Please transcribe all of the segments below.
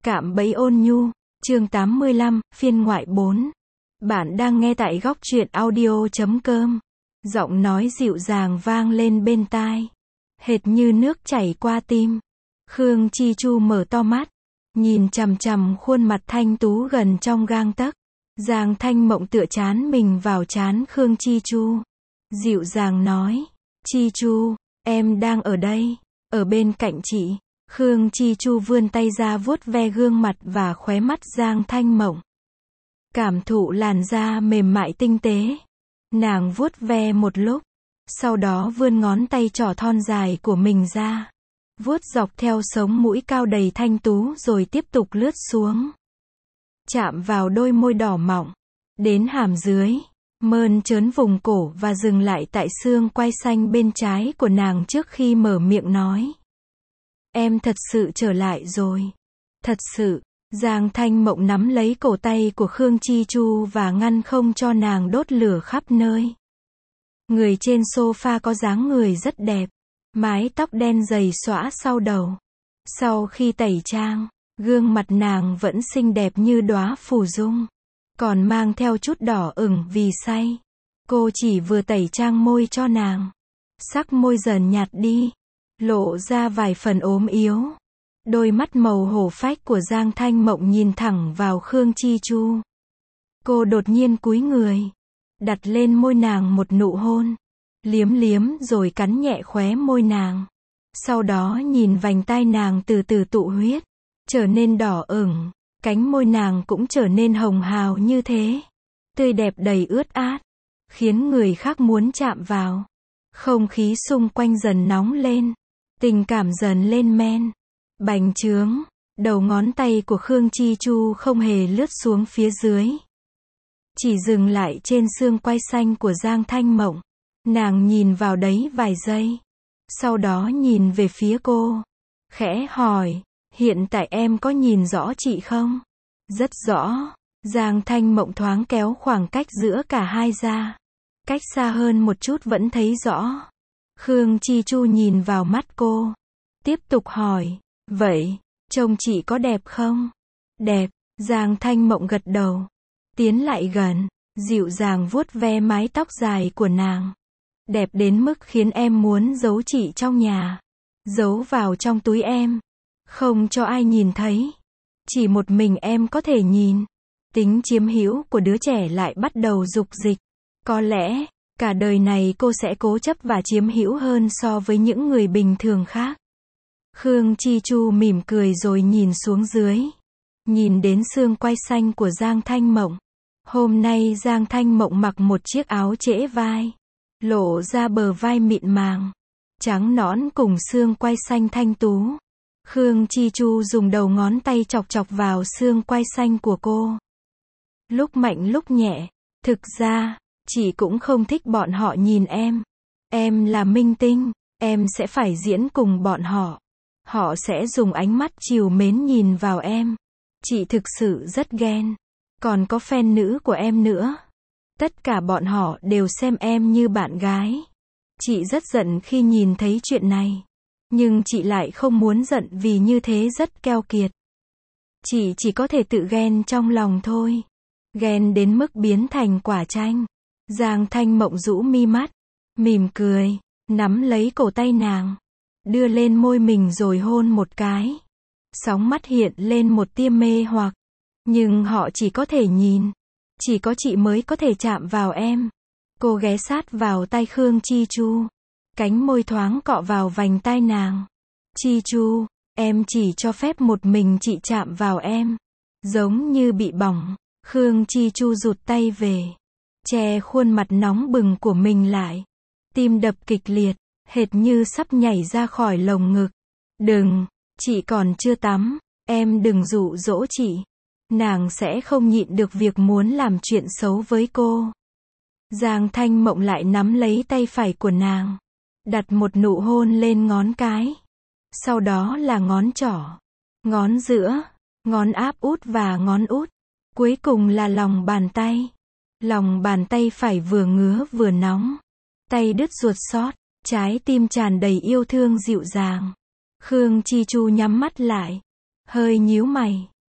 Cạm bẫy ôn nhu, chương 85, phiên ngoại 4. Bạn đang nghe tại góc truyện audio.com. Giọng nói dịu dàng vang lên bên tai, hệt như nước chảy qua tim. Khương Chi Chu mở to mắt, nhìn chằm chằm khuôn mặt thanh tú gần trong gang tấc. Giang Thanh Mộng tựa trán mình vào trán Khương Chi Chu, dịu dàng nói, Chi Chu, em đang ở đây, ở bên cạnh chị. Khương Chi Chu vươn tay ra vuốt ve gương mặt và khóe mắt Giang Thanh Mộng. Cảm thụ làn da mềm mại tinh tế. Nàng vuốt ve một lúc, sau đó vươn ngón tay trỏ thon dài của mình ra, vuốt dọc theo sống mũi cao đầy thanh tú rồi tiếp tục lướt xuống. Chạm vào đôi môi đỏ mọng, đến hàm dưới, mơn trớn vùng cổ và dừng lại tại xương quai xanh bên trái của nàng trước khi mở miệng nói. Em thật sự trở lại rồi. Thật sự. Giang Thanh Mộng nắm lấy cổ tay của Khương Chi Chu và ngăn không cho nàng đốt lửa khắp nơi. Người trên sofa có dáng người rất đẹp, mái tóc đen dày xõa sau đầu. Sau khi tẩy trang, gương mặt nàng vẫn xinh đẹp như đóa phù dung, còn mang theo chút đỏ ửng vì say. Cô chỉ vừa tẩy trang môi cho nàng, sắc môi dần nhạt đi, lộ ra vài phần ốm yếu. Đôi mắt màu hổ phách của Giang Thanh Mộng nhìn thẳng vào Khương Chi Chu. Cô đột nhiên cúi người, đặt lên môi nàng một nụ hôn, liếm liếm rồi cắn nhẹ khóe môi nàng. Sau đó nhìn vành tai nàng từ từ tụ huyết, trở nên đỏ ửng, cánh môi nàng cũng trở nên hồng hào như thế, tươi đẹp đầy ướt át, khiến người khác muốn chạm vào. Không khí xung quanh dần nóng lên, tình cảm dần lên men, bành trướng. Đầu ngón tay của Khương Chi Chu không hề lướt xuống phía dưới, chỉ dừng lại trên xương quai xanh của Giang Thanh Mộng. Nàng nhìn vào đấy vài giây, sau đó nhìn về phía cô, khẽ hỏi, hiện tại em có nhìn rõ chị không? Rất rõ. Giang Thanh Mộng thoáng kéo khoảng cách giữa cả hai ra, cách xa hơn một chút vẫn thấy rõ. Khương Chi Chu nhìn vào mắt cô, tiếp tục hỏi, vậy, trông chị có đẹp không? Đẹp. Giang Thanh Mộng gật đầu, tiến lại gần, dịu dàng vuốt ve mái tóc dài của nàng. Đẹp đến mức khiến em muốn giấu chị trong nhà, giấu vào trong túi em, không cho ai nhìn thấy, chỉ một mình em có thể nhìn. Tính chiếm hữu của đứa trẻ lại bắt đầu dục dịch. Có lẽ, cả đời này cô sẽ cố chấp và chiếm hữu hơn so với những người bình thường khác. Khương Chi Chu mỉm cười rồi nhìn xuống dưới, nhìn đến xương quai xanh của Giang Thanh Mộng. Hôm nay Giang Thanh Mộng mặc một chiếc áo trễ vai, lộ ra bờ vai mịn màng, trắng nõn cùng xương quai xanh thanh tú. Khương Chi Chu dùng đầu ngón tay chọc chọc vào xương quai xanh của cô, lúc mạnh lúc nhẹ. Thực ra, chị cũng không thích bọn họ nhìn em. Em là minh tinh, em sẽ phải diễn cùng bọn họ. Họ sẽ dùng ánh mắt trìu mến nhìn vào em. Chị thực sự rất ghen. Còn có fan nữ của em nữa. Tất cả bọn họ đều xem em như bạn gái. Chị rất giận khi nhìn thấy chuyện này. Nhưng chị lại không muốn giận vì như thế rất keo kiệt. Chị chỉ có thể tự ghen trong lòng thôi. Ghen đến mức biến thành quả chanh. Giang Thanh Mộng rũ mi mắt, mỉm cười, nắm lấy cổ tay nàng, đưa lên môi mình rồi hôn một cái. Sóng mắt hiện lên một tia mê hoặc. Nhưng họ chỉ có thể nhìn. Chỉ có chị mới có thể chạm vào em. Cô ghé sát vào tai Khương Chi Chu, cánh môi thoáng cọ vào vành tai nàng. Chi Chu, em chỉ cho phép một mình chị chạm vào em. Giống như bị bỏng, Khương Chi Chu rụt tay về, che khuôn mặt nóng bừng của mình lại. Tim đập kịch liệt, hệt như sắp nhảy ra khỏi lồng ngực. Đừng, chị còn chưa tắm, em đừng dụ dỗ chị. Nàng sẽ không nhịn được việc muốn làm chuyện xấu với cô. Giang Thanh Mộng lại nắm lấy tay phải của nàng, đặt một nụ hôn lên ngón cái. Sau đó là ngón trỏ, ngón giữa, ngón áp út và ngón út. Cuối cùng là lòng bàn tay. Lòng bàn tay phải vừa ngứa vừa nóng. Tay đứt ruột xót, trái tim tràn đầy yêu thương dịu dàng. Khương Chi Chu nhắm mắt lại, hơi nhíu mày,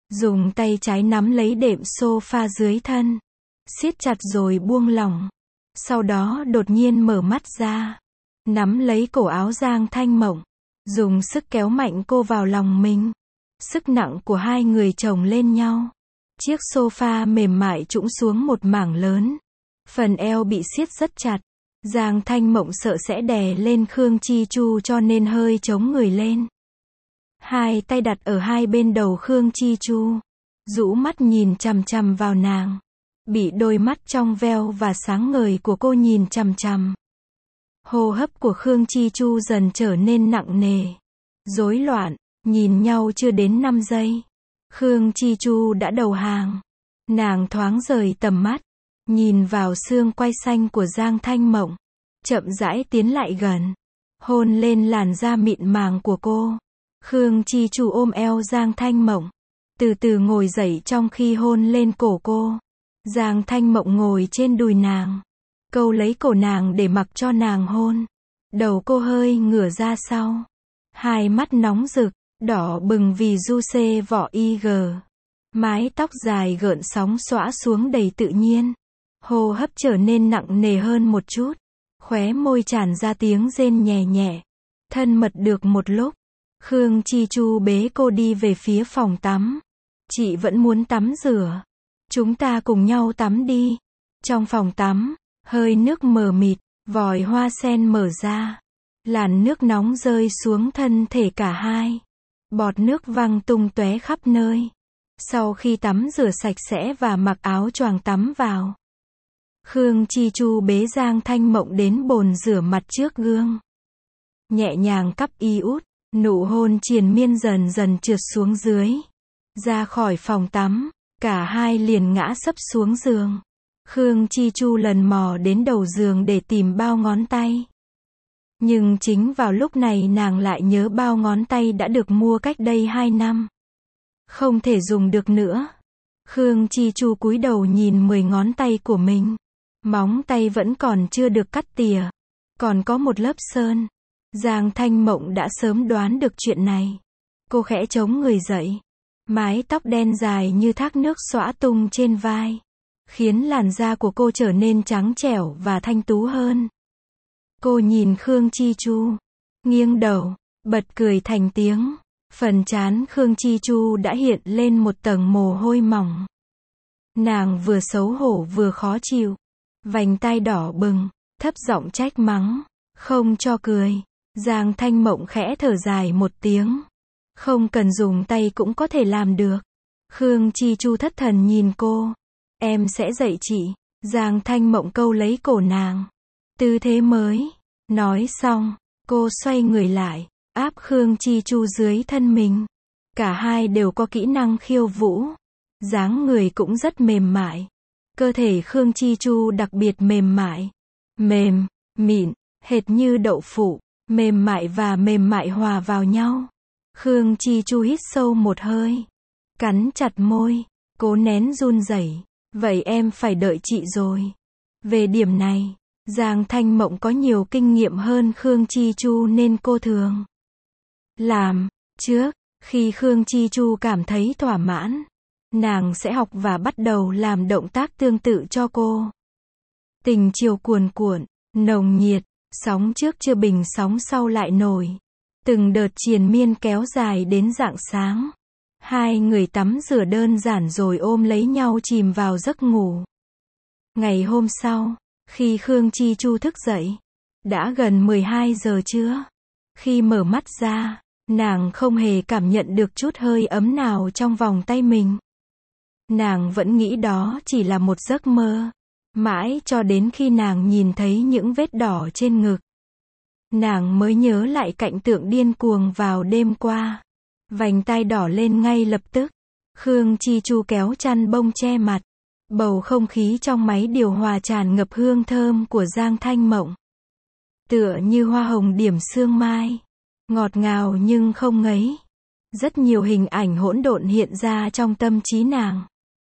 dùng tay trái nắm lấy đệm sofa dưới thân, siết chặt rồi buông lỏng. Sau đó đột nhiên mở mắt ra, nắm lấy cổ áo Giang Thanh Mộng, dùng sức kéo mạnh cô vào lòng mình. Sức nặng của hai người chồng lên nhau. Chiếc sofa mềm mại trũng xuống một mảng lớn. Phần eo bị siết rất chặt. Giang Thanh Mộng sợ sẽ đè lên Khương Chi Chu cho nên hơi chống người lên. Hai tay đặt ở hai bên đầu Khương Chi Chu, rũ mắt nhìn chằm chằm vào nàng. Bị đôi mắt trong veo và sáng ngời của cô nhìn chằm chằm. Hô hấp của Khương Chi Chu dần trở nên nặng nề, rối loạn, nhìn nhau chưa đến 5 giây. Khương Chi Chu đã đầu hàng. Nàng thoáng rời tầm mắt, nhìn vào xương quai xanh của Giang Thanh Mộng, chậm rãi tiến lại gần, hôn lên làn da mịn màng của cô. Khương Chi Chu ôm eo Giang Thanh Mộng, từ từ ngồi dậy trong khi hôn lên cổ cô. Giang Thanh Mộng ngồi trên đùi nàng, câu lấy cổ nàng để mặc cho nàng hôn. Đầu cô hơi ngửa ra sau, hai mắt nóng rực, đỏ bừng vì du xê vỏ IG. Mái tóc dài gợn sóng xõa xuống đầy tự nhiên. Hô hấp trở nên nặng nề hơn một chút. Khóe môi tràn ra tiếng rên nhẹ nhẹ. Thân mật được một lúc, Khương Chi Chu bế cô đi về phía phòng tắm. Chị vẫn muốn tắm rửa. Chúng ta cùng nhau tắm đi. Trong phòng tắm, hơi nước mờ mịt, vòi hoa sen mở ra. Làn nước nóng rơi xuống thân thể cả hai. Bọt nước văng tung tóe khắp nơi. Sau khi tắm rửa sạch sẽ và mặc áo choàng tắm vào, Khương Chi Chu bế Giang Thanh Mộng đến bồn rửa mặt trước gương. Nhẹ nhàng cắp y út, nụ hôn triền miên dần dần trượt xuống dưới. Ra khỏi phòng tắm, cả hai liền ngã sấp xuống giường. Khương Chi Chu lần mò đến đầu giường để tìm bao ngón tay. Nhưng chính vào lúc này nàng lại nhớ bao ngón tay đã được mua cách đây 2 năm. Không thể dùng được nữa. Khương Chi Chu cúi đầu nhìn 10 ngón tay của mình. Móng tay vẫn còn chưa được cắt tỉa. Còn có một lớp sơn. Giang Thanh Mộng đã sớm đoán được chuyện này. Cô khẽ chống người dậy. Mái tóc đen dài như thác nước xõa tung trên vai, khiến làn da của cô trở nên trắng trẻo và thanh tú hơn. Cô nhìn Khương Chi Chu, nghiêng đầu, bật cười thành tiếng. Phần trán Khương Chi Chu đã hiện lên một tầng mồ hôi mỏng. Nàng vừa xấu hổ vừa khó chịu, vành tai đỏ bừng, thấp giọng trách mắng, không cho cười. Giang Thanh Mộng khẽ thở dài một tiếng. Không cần dùng tay cũng có thể làm được. Khương Chi Chu thất thần nhìn cô. Em sẽ dạy chị. Giang Thanh Mộng câu lấy cổ nàng. Tư thế mới. Nói xong, cô xoay người lại, áp Khương Chi Chu dưới thân mình. Cả hai đều có kỹ năng khiêu vũ. Dáng người cũng rất mềm mại. Cơ thể Khương Chi Chu đặc biệt mềm mại. Mềm, mịn, hệt như đậu phụ. Mềm mại và mềm mại hòa vào nhau. Khương Chi Chu hít sâu một hơi, cắn chặt môi, cố nén run rẩy. Vậy em phải đợi chị rồi. Về điểm này, Giang Thanh Mộng có nhiều kinh nghiệm hơn Khương Chi Chu nên cô thường làm trước. Khi Khương Chi Chu cảm thấy thỏa mãn, nàng sẽ học và bắt đầu làm động tác tương tự cho cô. Tình chiều cuồn cuộn, nồng nhiệt, sóng trước chưa bình sóng sau lại nổi. Từng đợt triền miên kéo dài đến rạng sáng. Hai người tắm rửa đơn giản rồi ôm lấy nhau chìm vào giấc ngủ. Ngày hôm sau, khi Khương Chi Chu thức dậy, đã gần 12 giờ trưa. Khi mở mắt ra, nàng không hề cảm nhận được chút hơi ấm nào trong vòng tay mình. Nàng vẫn nghĩ đó chỉ là một giấc mơ. Mãi cho đến khi nàng nhìn thấy những vết đỏ trên ngực, nàng mới nhớ lại cảnh tượng điên cuồng vào đêm qua. Vành tai đỏ lên ngay lập tức. Khương Chi Chu kéo chăn bông che mặt. Bầu không khí trong máy điều hòa tràn ngập hương thơm của Giang Thanh Mộng. Tựa như hoa hồng điểm sương mai. Ngọt ngào nhưng không ngấy. Rất nhiều hình ảnh hỗn độn hiện ra trong tâm trí nàng.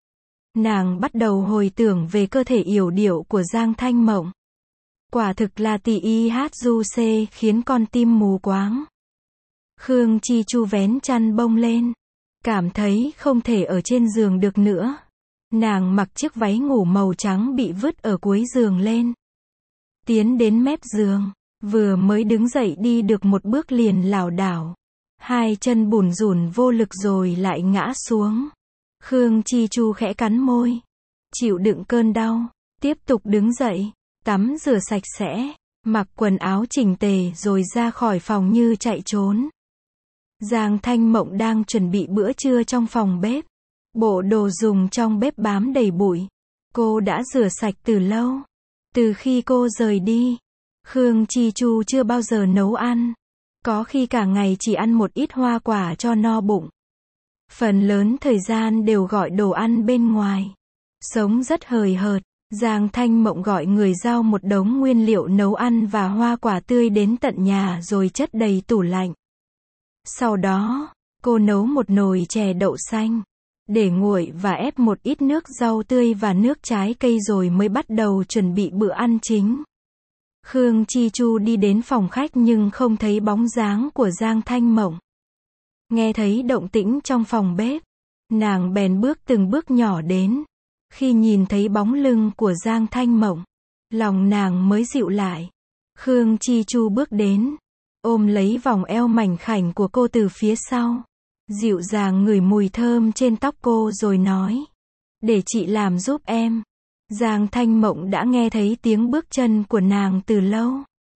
Nàng bắt đầu hồi tưởng về cơ thể yểu điệu của Giang Thanh Mộng. Quả thực là tỷ y hát du xê khiến con tim mù quáng. Khương Chi Chu vén chăn bông lên, Cảm thấy không thể ở trên giường được nữa. Nàng mặc chiếc váy ngủ màu trắng bị vứt ở cuối giường lên. Tiến đến mép giường. Vừa mới đứng dậy đi được một bước liền lảo đảo. Hai chân bủn rủn vô lực rồi lại ngã xuống. Khương Chi Chu khẽ cắn môi. Chịu đựng cơn đau. Tiếp tục đứng dậy. Tắm rửa sạch sẽ. Mặc quần áo chỉnh tề rồi ra khỏi phòng như chạy trốn. Giang Thanh Mộng đang chuẩn bị bữa trưa trong phòng bếp. Bộ đồ dùng trong bếp bám đầy bụi. Cô đã rửa sạch từ lâu. Từ khi cô rời đi, Khương Chi Chu chưa bao giờ nấu ăn. Có khi cả ngày chỉ ăn một ít hoa quả cho no bụng. Phần lớn thời gian đều gọi đồ ăn bên ngoài. Sống rất hời hợt. Giang Thanh Mộng gọi người giao một đống nguyên liệu nấu ăn và hoa quả tươi đến tận nhà rồi chất đầy tủ lạnh. Sau đó, cô nấu một nồi chè đậu xanh, để nguội và ép một ít nước rau tươi và nước trái cây rồi mới bắt đầu chuẩn bị bữa ăn chính. Khương Chi Chu đi đến phòng khách nhưng không thấy bóng dáng của Giang Thanh Mộng. Nghe thấy động tĩnh trong phòng bếp, nàng bèn bước từng bước nhỏ đến. Khi nhìn thấy bóng lưng của Giang Thanh Mộng, lòng nàng mới dịu lại. Khương Chi Chu bước đến, ôm lấy vòng eo mảnh khảnh của cô từ phía sau. Dịu dàng ngửi mùi thơm trên tóc cô rồi nói. Để chị làm giúp em. Giang Thanh Mộng đã nghe thấy tiếng bước chân của nàng từ lâu.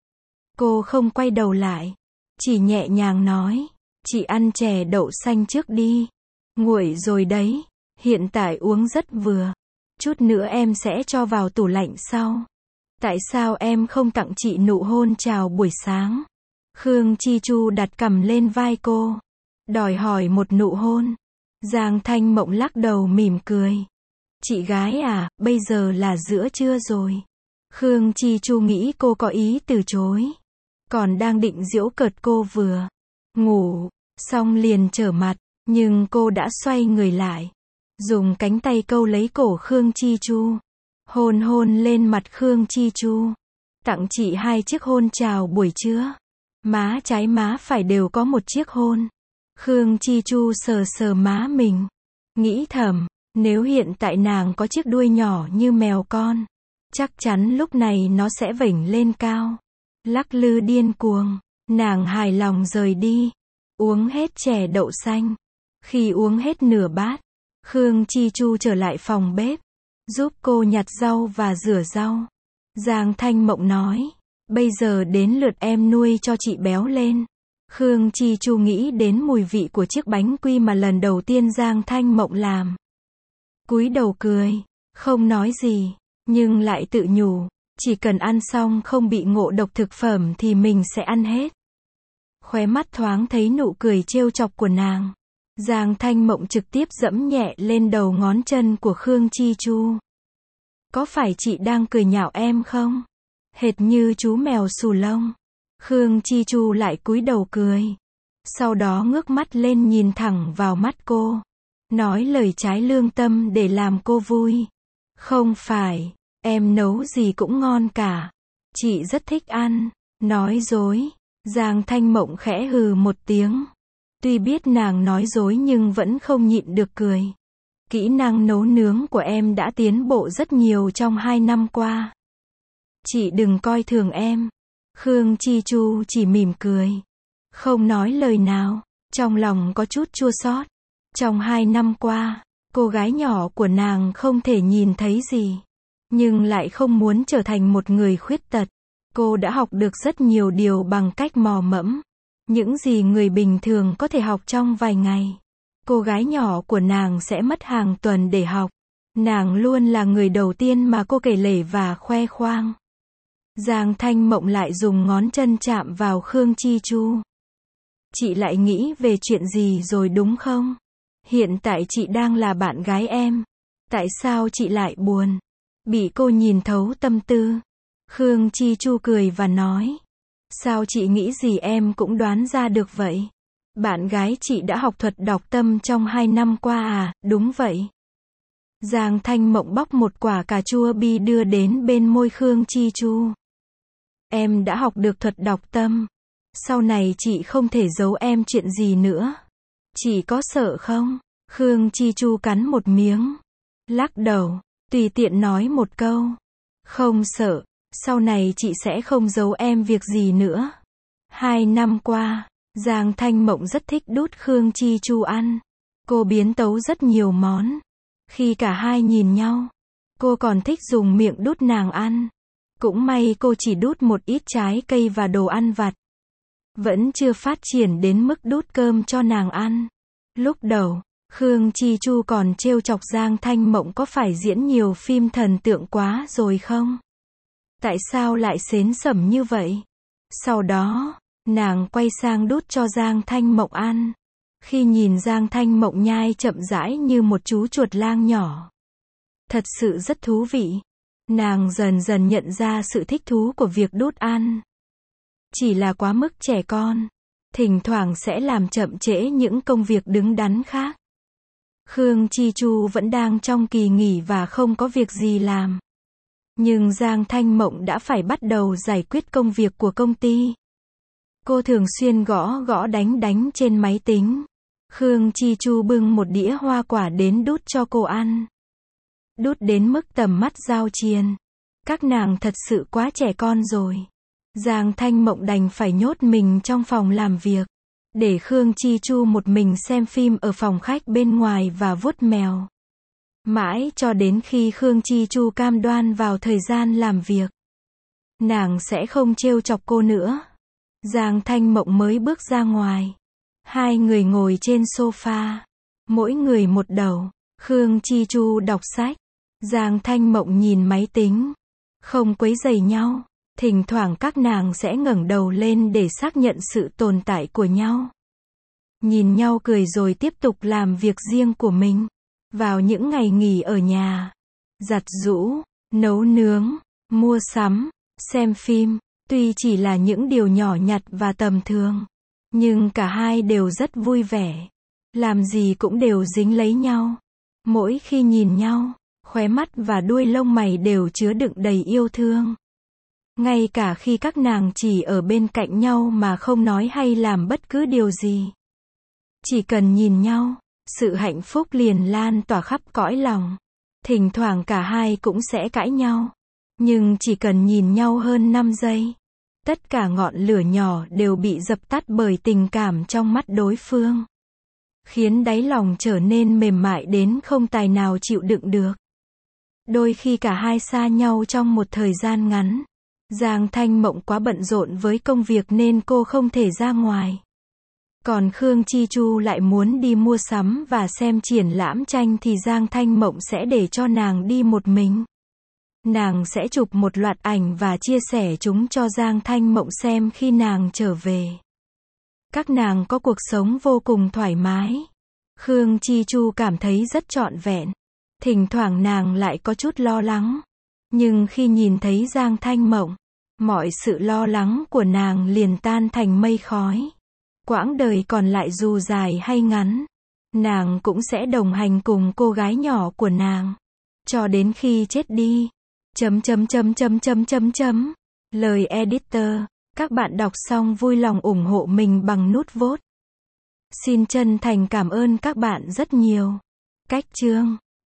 Cô không quay đầu lại. Chỉ nhẹ nhàng nói. Chị ăn chè đậu xanh trước đi. Nguội rồi đấy. Hiện tại uống rất vừa. Chút nữa em sẽ cho vào tủ lạnh sau. Tại sao em không tặng chị nụ hôn chào buổi sáng? Khương Chi Chu đặt cằm lên vai cô. Đòi hỏi một nụ hôn. Giang Thanh Mộng lắc đầu mỉm cười. Chị gái à, bây giờ là giữa trưa rồi. Khương Chi Chu nghĩ cô có ý từ chối. Còn đang định giễu cợt cô vừa ngủ, xong liền trở mặt. Nhưng cô đã xoay người lại. Dùng cánh tay câu lấy cổ Khương Chi Chu. Hôn hôn lên mặt Khương Chi Chu. Tặng chị 2 chiếc hôn chào buổi trưa. Má trái má phải đều có một chiếc hôn. Khương Chi Chu sờ sờ má mình. Nghĩ thầm, nếu hiện tại nàng có chiếc đuôi nhỏ như mèo con, chắc chắn lúc này nó sẽ vểnh lên cao. Lắc lư điên cuồng. Nàng hài lòng rời đi. Uống hết chè đậu xanh. Khi uống hết nửa bát, Khương Chi Chu trở lại phòng bếp, giúp cô nhặt rau và rửa rau. Giang Thanh Mộng nói, bây giờ đến lượt em nuôi cho chị béo lên. Khương Chi Chu nghĩ đến mùi vị của chiếc bánh quy mà lần đầu tiên Giang Thanh Mộng làm. Cúi đầu cười, không nói gì, nhưng lại tự nhủ, chỉ cần ăn xong không bị ngộ độc thực phẩm thì mình sẽ ăn hết. Khóe mắt thoáng thấy nụ cười trêu chọc của nàng. Giang Thanh Mộng trực tiếp giẫm nhẹ lên đầu ngón chân của Khương Chi Chu. Có phải chị đang cười nhạo em không? Hệt như chú mèo xù lông. Khương Chi Chu lại cúi đầu cười. Sau đó ngước mắt lên nhìn thẳng vào mắt cô. Nói lời trái lương tâm để làm cô vui. Không phải, em nấu gì cũng ngon cả. Chị rất thích ăn. Nói dối. Giang Thanh Mộng khẽ hừ một tiếng. Tuy biết nàng nói dối nhưng vẫn không nhịn được cười. Kỹ năng nấu nướng của em đã tiến bộ rất nhiều trong 2 năm qua. Chị đừng coi thường em. Khương Chi Chu chỉ mỉm cười. Không nói lời nào. Trong lòng có chút chua xót. Trong 2 năm qua, cô gái nhỏ của nàng không thể nhìn thấy gì. Nhưng lại không muốn trở thành một người khuyết tật. Cô đã học được rất nhiều điều bằng cách mò mẫm. Những gì người bình thường có thể học trong vài ngày, cô gái nhỏ của nàng sẽ mất hàng tuần để học. Nàng luôn là người đầu tiên mà cô kể lể và khoe khoang. Giang Thanh Mộng lại dùng ngón chân chạm vào Khương Chi Chu. Chị lại nghĩ về chuyện gì rồi đúng không? Hiện tại chị đang là bạn gái em. Tại sao chị lại buồn? Bị cô nhìn thấu tâm tư. Khương Chi Chu cười và nói. Sao chị nghĩ gì em cũng đoán ra được vậy? Bạn gái chị đã học thuật đọc tâm trong 2 năm qua à? Đúng vậy. Giang Thanh Mộng bóc một quả cà chua bi đưa đến bên môi Khương Chi Chu. Em đã học được thuật đọc tâm. Sau này chị không thể giấu em chuyện gì nữa. Chị có sợ không? Khương Chi Chu cắn một miếng. Lắc đầu, tùy tiện nói một câu. Không sợ, sau này chị sẽ không giấu em việc gì nữa. 2 năm qua, Giang Thanh Mộng rất thích đút Khương Chi Chu ăn. Cô biến tấu rất nhiều món. Khi cả hai nhìn nhau, cô còn thích dùng miệng đút nàng ăn. Cũng may cô chỉ đút một ít trái cây và đồ ăn vặt. Vẫn chưa phát triển đến mức đút cơm cho nàng ăn. Lúc đầu, Khương Chi Chu còn trêu chọc Giang Thanh Mộng có phải diễn nhiều phim thần tượng quá rồi không? Tại sao lại xến xẩm như vậy? Sau đó, nàng quay sang đút cho Giang Thanh Mộng ăn. Khi nhìn Giang Thanh Mộng nhai chậm rãi như một chú chuột lang nhỏ. Thật sự rất thú vị. Nàng dần dần nhận ra sự thích thú của việc đút ăn. Chỉ là quá mức trẻ con. Thỉnh thoảng sẽ làm chậm trễ những công việc đứng đắn khác. Khương Chi Chu vẫn đang trong kỳ nghỉ và không có việc gì làm. Nhưng Giang Thanh Mộng đã phải bắt đầu giải quyết công việc của công ty. Cô thường xuyên gõ gõ đánh trên máy tính. Khương Chi Chu bưng một đĩa hoa quả đến đút cho cô ăn. Đút đến mức tầm mắt giao chiền. Các nàng thật sự quá trẻ con rồi. Giang Thanh Mộng đành phải nhốt mình trong phòng làm việc. Để Khương Chi Chu một mình xem phim ở phòng khách bên ngoài và vuốt mèo. Mãi cho đến khi Khương Chi Chu cam đoan vào thời gian làm việc. Nàng sẽ không trêu chọc cô nữa. Giang Thanh Mộng mới bước ra ngoài. Hai người ngồi trên sofa. Mỗi người một đầu. Khương Chi Chu đọc sách. Giang Thanh Mộng nhìn máy tính. Không quấy rầy nhau. Thỉnh thoảng các nàng sẽ ngẩng đầu lên để xác nhận sự tồn tại của nhau. Nhìn nhau cười rồi tiếp tục làm việc riêng của mình. Vào những ngày nghỉ ở nhà. Giặt giũ, nấu nướng, mua sắm, xem phim. Tuy chỉ là những điều nhỏ nhặt và tầm thường. Nhưng cả hai đều rất vui vẻ. Làm gì cũng đều dính lấy nhau. Mỗi khi nhìn nhau, khóe mắt và đuôi lông mày đều chứa đựng đầy yêu thương. Ngay cả khi các nàng chỉ ở bên cạnh nhau mà không nói hay làm bất cứ điều gì. Chỉ cần nhìn nhau, sự hạnh phúc liền lan tỏa khắp cõi lòng. Thỉnh thoảng cả hai cũng sẽ cãi nhau. Nhưng chỉ cần nhìn nhau hơn 5 giây. Tất cả ngọn lửa nhỏ đều bị dập tắt bởi tình cảm trong mắt đối phương. Khiến đáy lòng trở nên mềm mại đến không tài nào chịu đựng được. Đôi khi cả hai xa nhau trong một thời gian ngắn. Giang Thanh Mộng quá bận rộn với công việc nên cô không thể ra ngoài. Còn Khương Chi Chu lại muốn đi mua sắm và xem triển lãm tranh thì Giang Thanh Mộng sẽ để cho nàng đi một mình. Nàng sẽ chụp một loạt ảnh và chia sẻ chúng cho Giang Thanh Mộng xem khi nàng trở về. Các nàng có cuộc sống vô cùng thoải mái. Khương Chi Chu cảm thấy rất trọn vẹn. Thỉnh thoảng nàng lại có chút lo lắng. Nhưng khi nhìn thấy Giang Thanh Mộng, mọi sự lo lắng của nàng liền tan thành mây khói. Quãng đời còn lại dù dài hay ngắn, nàng cũng sẽ đồng hành cùng cô gái nhỏ của nàng. Cho đến khi chết đi. Lời editor. Các bạn đọc xong vui lòng ủng hộ mình bằng nút vote. Xin chân thành cảm ơn các bạn rất nhiều. Cách chương